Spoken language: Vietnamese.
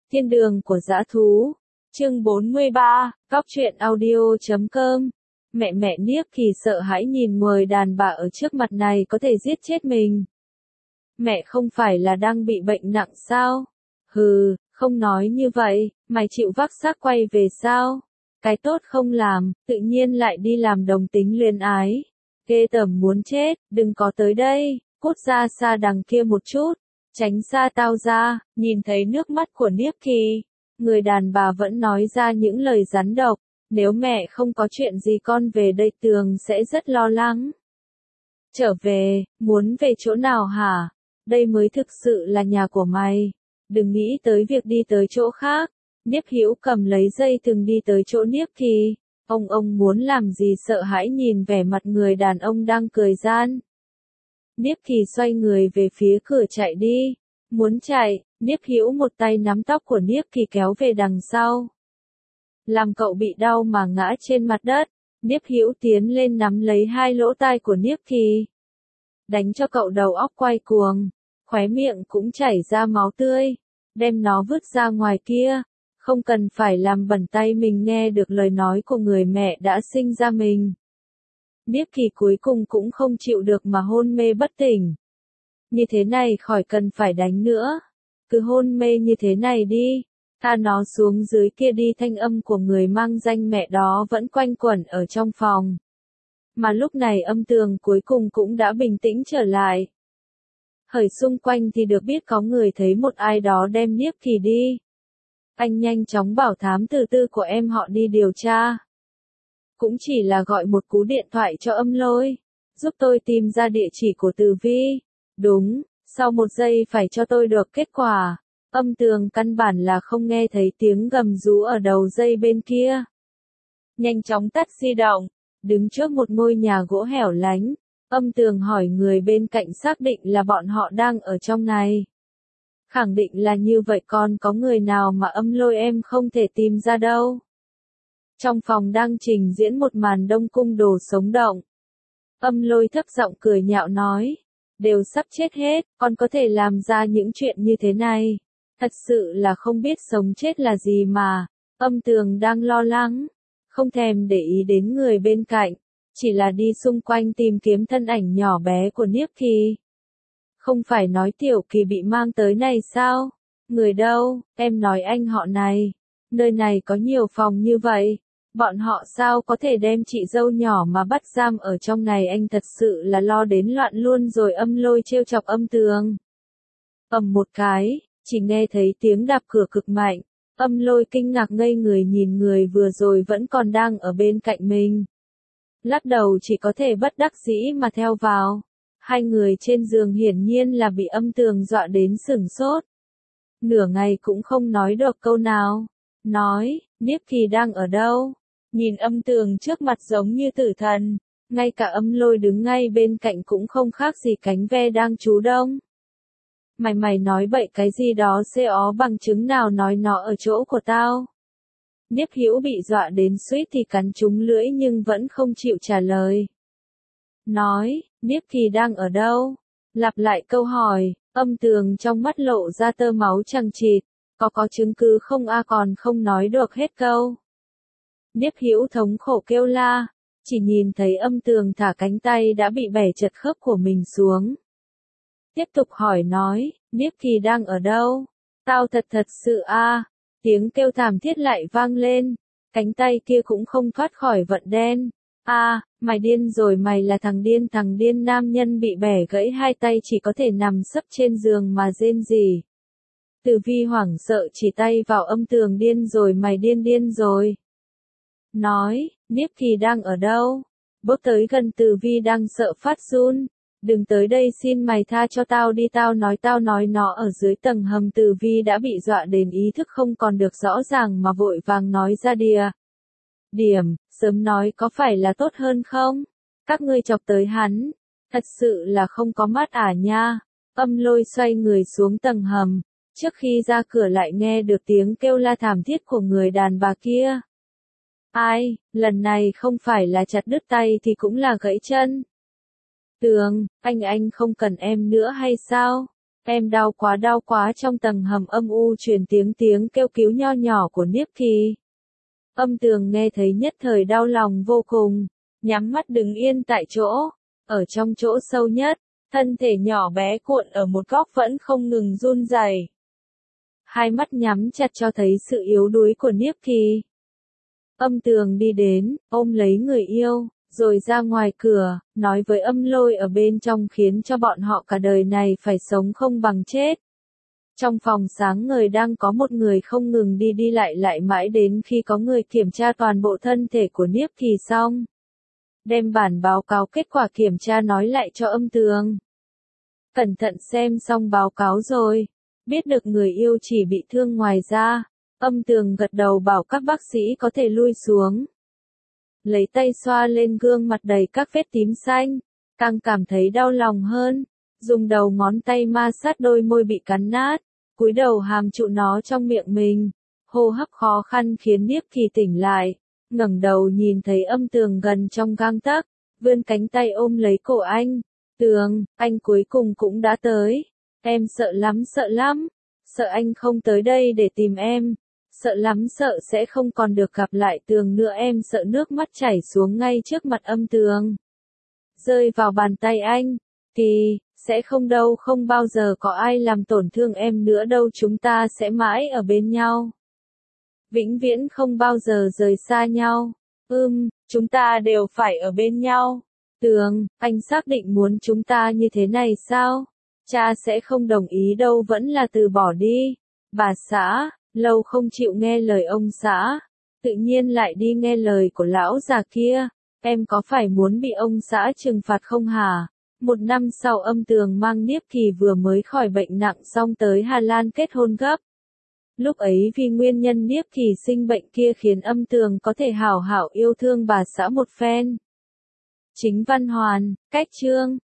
Thiên đường của dã thú. Chương 43, Góc truyện audio.com. Mẹ Niếp Kỳ sợ hãi nhìn người đàn bà ở trước mặt này có thể giết chết mình. Mẹ không phải là đang bị bệnh nặng sao? Hừ, không nói như vậy, mày chịu vác xác quay về sao? Cái tốt không làm, tự nhiên lại đi làm đồng tính luyến ái. Ghê tởm muốn chết, đừng có tới đây, cút ra xa đằng kia một chút. Tránh xa tao ra. Nhìn thấy nước mắt của Niếp Kỳ, người đàn bà vẫn nói ra những lời rắn độc. Nếu mẹ không có chuyện gì con về đây Tường sẽ rất lo lắng. Trở về, muốn về chỗ nào hả? Đây mới thực sự là nhà của mày. Đừng nghĩ tới việc đi tới chỗ khác. Niếp Hữu cầm lấy dây thừng đi tới chỗ Niếp Kỳ. Ông muốn làm gì sợ hãi nhìn vẻ mặt người đàn ông đang cười gian. Niếp Kỳ xoay người về phía cửa chạy đi. Muốn chạy, Niếp Hữu một tay nắm tóc của Niếp Kỳ kéo về đằng sau. Làm cậu bị đau mà ngã trên mặt đất. Niếp Hữu tiến lên nắm lấy hai lỗ tai của Niếp Kỳ. Đánh cho cậu đầu óc quay cuồng. Khóe miệng cũng chảy ra máu tươi. Đem nó vứt ra ngoài kia. Không cần phải làm bẩn tay mình nghe được lời nói của người mẹ đã sinh ra mình. Niếp Kỳ cuối cùng cũng không chịu được mà hôn mê bất tỉnh. Như thế này khỏi cần phải đánh nữa. Cứ hôn mê như thế này đi. Tha nó xuống dưới kia đi. Thanh âm của người mang danh mẹ đó vẫn quanh quẩn ở trong phòng. Mà lúc này âm Tường cuối cùng cũng đã bình tĩnh trở lại. Hởi xung quanh thì được biết có người thấy một ai đó đem Niếp Kỳ đi. Anh nhanh chóng bảo thám tử tư của em họ đi điều tra. Cũng chỉ là gọi một cú điện thoại cho Âm Lôi. Giúp tôi tìm ra địa chỉ của Tử Vi. Đúng, sau một giây phải cho tôi được kết quả. Âm Tường căn bản là không nghe thấy tiếng gầm rú ở đầu dây bên kia. Nhanh chóng tắt di động, đứng trước một ngôi nhà gỗ hẻo lánh. Âm Tường hỏi người bên cạnh xác định là bọn họ đang ở trong này. Khẳng định là như vậy, còn có người nào mà Âm Lôi em không thể tìm ra đâu. Trong phòng đang trình diễn một màn đông cung đồ sống động. Âm Lôi thấp giọng cười nhạo nói. Đều sắp chết hết, còn có thể làm ra những chuyện như thế này. Thật sự là không biết sống chết là gì mà. Âm Tường đang lo lắng. Không thèm để ý đến người bên cạnh. Chỉ là đi xung quanh tìm kiếm thân ảnh nhỏ bé của Niếp Kỳ. Không phải nói Tiểu Kỳ bị mang tới này sao? Người đâu, em nói anh họ này. Nơi này có nhiều phòng như vậy. Bọn họ sao có thể đem chị dâu nhỏ mà bắt giam ở trong này, anh thật sự là lo đến loạn luôn rồi. Âm Lôi trêu chọc Âm Tường. Ầm một cái, chỉ nghe thấy tiếng đạp cửa cực mạnh. Âm Lôi kinh ngạc ngây người nhìn người vừa rồi vẫn còn đang ở bên cạnh mình. Lắc đầu chỉ có thể bất đắc dĩ mà theo vào. Hai người trên giường hiển nhiên là bị Âm Tường dọa đến sửng sốt. Nửa ngày cũng không nói được câu nào. Nói, Niếp Kỳ đang ở đâu? Nhìn Âm Tường trước mặt giống như tử thần. Ngay cả Âm Lôi đứng ngay bên cạnh cũng không khác gì cánh ve đang trú đông. Mày nói bậy cái gì đó, xê ó bằng chứng nào nói nó ở chỗ của tao. Niếp Hữu bị dọa đến suýt thì cắn trúng lưỡi nhưng vẫn không chịu trả lời. Nói, Niếp Kỳ đang ở đâu? Lặp lại câu hỏi. Âm Tường trong mắt lộ ra tơ máu chằng chịt. Có chứng cứ không a? Còn không nói được hết câu. Niếp Hữu thống khổ kêu la. Chỉ nhìn thấy Âm Tường thả cánh tay đã bị bẻ chật khớp của mình xuống. Tiếp tục hỏi nói, Niếp Kỳ đang ở đâu? Tao thật sự a. Tiếng kêu thảm thiết lại vang lên. Cánh tay kia cũng không thoát khỏi vận đen. A, mày điên rồi, mày là thằng điên. Nam nhân bị bẻ gãy hai tay chỉ có thể nằm sấp trên giường mà rên rỉ. Tử Vi hoảng sợ chỉ tay vào Âm Tường. Điên rồi, mày điên rồi. Nói, Niếp Kỳ đang ở đâu? Bước tới gần Tử Vi đang sợ phát run. Đừng tới đây, xin mày tha cho tao đi, tao nói nó ở dưới tầng hầm. Tử Vi đã bị dọa đến ý thức không còn được rõ ràng mà vội vàng nói ra điểm, sớm nói có phải là tốt hơn không? Các ngươi chọc tới hắn, thật sự là không có mắt nha. Âm Lôi xoay người xuống tầng hầm, trước khi ra cửa lại nghe được tiếng kêu la thảm thiết của người đàn bà kia. Ai, lần này không phải là chặt đứt tay thì cũng là gãy chân. Tường, anh không cần em nữa hay sao? Em đau quá trong tầng hầm âm u truyền tiếng kêu cứu nho nhỏ của Niếp Kỳ. Âm Tường nghe thấy nhất thời đau lòng vô cùng, nhắm mắt đứng yên tại chỗ, ở trong chỗ sâu nhất, thân thể nhỏ bé cuộn ở một góc vẫn không ngừng run rẩy. Hai mắt nhắm chặt cho thấy sự yếu đuối của Niếp Kỳ. Âm Tường đi đến, ôm lấy người yêu, rồi ra ngoài cửa, nói với Âm Lôi ở bên trong khiến cho bọn họ cả đời này phải sống không bằng chết. Trong phòng sáng ngời đang có một người không ngừng đi đi lại mãi đến khi có người kiểm tra toàn bộ thân thể của Niếp Kỳ xong. Đem bản báo cáo kết quả kiểm tra nói lại cho Âm Tường. Cẩn thận xem xong báo cáo rồi, biết được người yêu chỉ bị thương ngoài da, Âm Tường gật đầu bảo các bác sĩ có thể lui xuống. Lấy tay xoa lên gương mặt đầy các vết tím xanh, càng cảm thấy đau lòng hơn, dùng đầu ngón tay ma sát đôi môi bị cắn nát, cúi đầu hàm trụ nó trong miệng mình, hô hấp khó khăn khiến Niếp Kỳ tỉnh lại, ngẩng đầu nhìn thấy Âm Tường gần trong gang tấc, vươn cánh tay ôm lấy cổ anh. Tường, anh cuối cùng cũng đã tới. Em sợ lắm, sợ anh không tới đây để tìm em. Sợ lắm, sợ sẽ không còn được gặp lại Tường nữa, em sợ nước mắt chảy xuống ngay trước mặt Âm Tường. Rơi vào bàn tay anh. Kỳ, sẽ không đâu, không bao giờ có ai làm tổn thương em nữa đâu, chúng ta sẽ mãi ở bên nhau. Vĩnh viễn không bao giờ rời xa nhau. Chúng ta đều phải ở bên nhau. Tường, anh xác định muốn chúng ta như thế này sao? Cha sẽ không đồng ý đâu, vẫn là từ bỏ đi. Bà xã, lâu không chịu nghe lời ông xã, tự nhiên lại đi nghe lời của lão già kia. Em có phải muốn bị ông xã trừng phạt không hả? Một năm sau Âm Tường mang Niếp Kỳ vừa mới khỏi bệnh nặng xong tới Hà Lan kết hôn gấp. Lúc ấy vì nguyên nhân Niếp Kỳ sinh bệnh kia khiến Âm Tường có thể hảo hảo yêu thương bà xã một phen. Chính văn hoàn, cách chương.